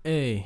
Ey.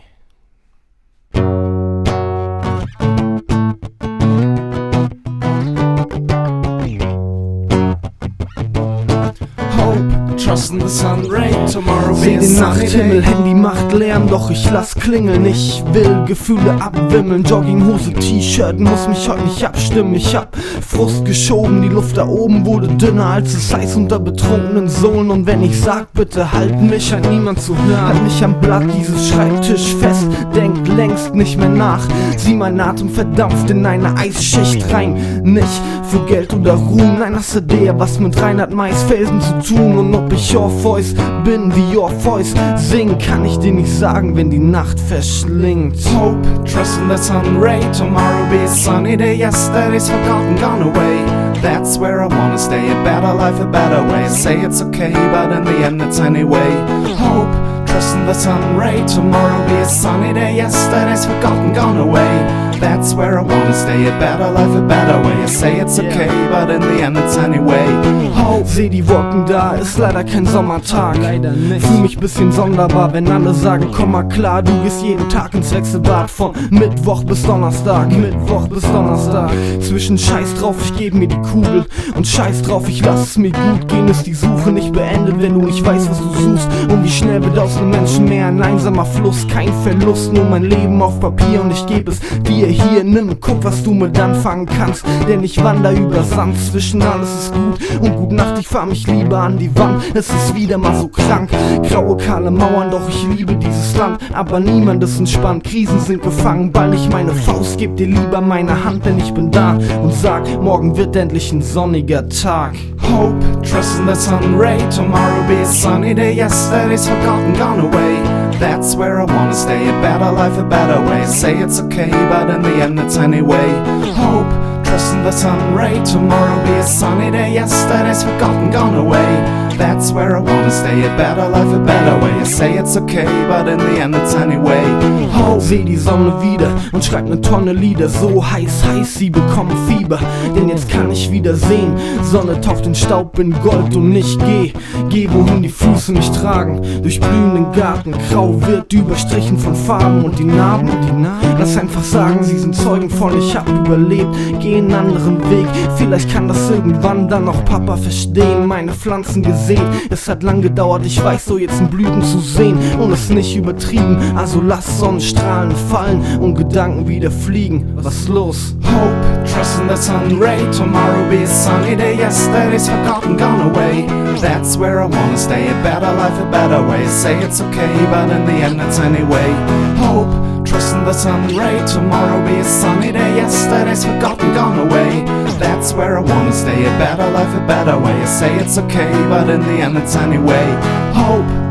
Trust in the sun ray, tomorrow Seh den Nachthimmel, Handy macht Lärm, doch ich lass klingeln. Ich will Gefühle abwimmeln, Jogginghose, T-Shirt, muss mich heute nicht abstimmen. Ich hab Frust geschoben, die Luft da oben wurde dünner als das Eis unter betrunkenen Sohlen. Und wenn ich sag, bitte halt mich, scheint niemand zu hören. Halt mich am Blatt dieses Schreibtisch fest, denkt längst nicht mehr nach. Sieh mein Atem verdampft in eine Eisschicht rein. Nicht für Geld oder Ruhm, nein, das hat eher was mit Reinhard Maisfelsen zu tun. Und ob ich Orpheus bin wie Orpheus, singen kann ich dir nicht sagen, wenn die Nacht verschlingt. Hope, trust in the sun ray, tomorrow be a sunny day. Yesterday's forgotten, gone away. That's where I wanna stay, a better life, a better way. Say it's okay, but in the end it's anyway. Hope, trust in the sun ray, tomorrow be a sunny day. Yesterday's forgotten, gone away. That's where I wanna stay, a better life, a better way. I say it's okay, but in the end it's anyway. Hope. Seh die Wolken da, ist leider kein Sommertag. Leider nicht. Fühl mich bisschen sonderbar, wenn alle sagen, komm mal klar. Du gehst jeden Tag ins Wechselbad von Mittwoch bis Donnerstag. Mittwoch bis Donnerstag. Zwischen Scheiß drauf, ich geb mir die Kugel und Scheiß drauf, ich lass es mir gut gehen. Ist die Suche nicht beendet, wenn du nicht weißt, was du suchst. Und wie schnell wird aus einem Menschen mehr ein einsamer Fluss. Kein Verlust, nur mein Leben auf Papier und ich geb es dir hier. Nimm, guck, was du mit anfangen kannst, denn ich wander über Sand. Zwischen alles ist gut und gut Nacht, ich fahr mich lieber an die Wand. Es ist wieder mal so krank, graue kahle Mauern, doch ich liebe dieses Land. Aber niemand ist entspannt, Krisen sind gefangen. Ball nicht meine Faust, geb dir lieber meine Hand, denn ich bin da und sag, morgen wird endlich ein sonniger Tag. Hope, trust in the sun ray, tomorrow be a sunny day. Yesterday's forgotten, gone away. That's where I wanna stay, a better life, a better way. Say it's okay, but in the end it's anyway. Hope, trust in the sun ray, tomorrow be a sunny day. Yesterday's forgotten, gone away. That's where I wanna stay, a better life, a better way. I say it's okay, but in the end it's anyway. Hope. Seh die Sonne wieder und schreib ne Tonne Lieder. So heiß, sie bekommen Fieber, denn jetzt kann ich wieder sehen. Sonne taucht in Staub in Gold und ich geh wohin die Füße mich tragen. Durch blühenden Garten, grau wird überstrichen von Farben und die Narben. Lass einfach sagen, sie sind Zeugen von ich hab überlebt. Geh einen anderen Weg, vielleicht kann das irgendwann dann auch Papa verstehen. Meine Pflanzen gesehen, es hat lang gedauert, ich weiß so jetzt in Blüten zu sehen. Und es nicht übertrieben, also lass Sonnenstrahlen fallen und Gedanken wieder fliegen. Was los? Hope, trust in the sun ray, tomorrow be a sunny day. Yesterday's forgotten, gone away. That's where I wanna stay, a better life, a better way. Say it's okay, but in the end it's anyway. Hope, trust in the sun ray, tomorrow be a sunny day. Yesterday's forgotten, gone away. That's where I wanna stay, a better life, a better way. I say it's okay, but in the end it's anyway. Hope.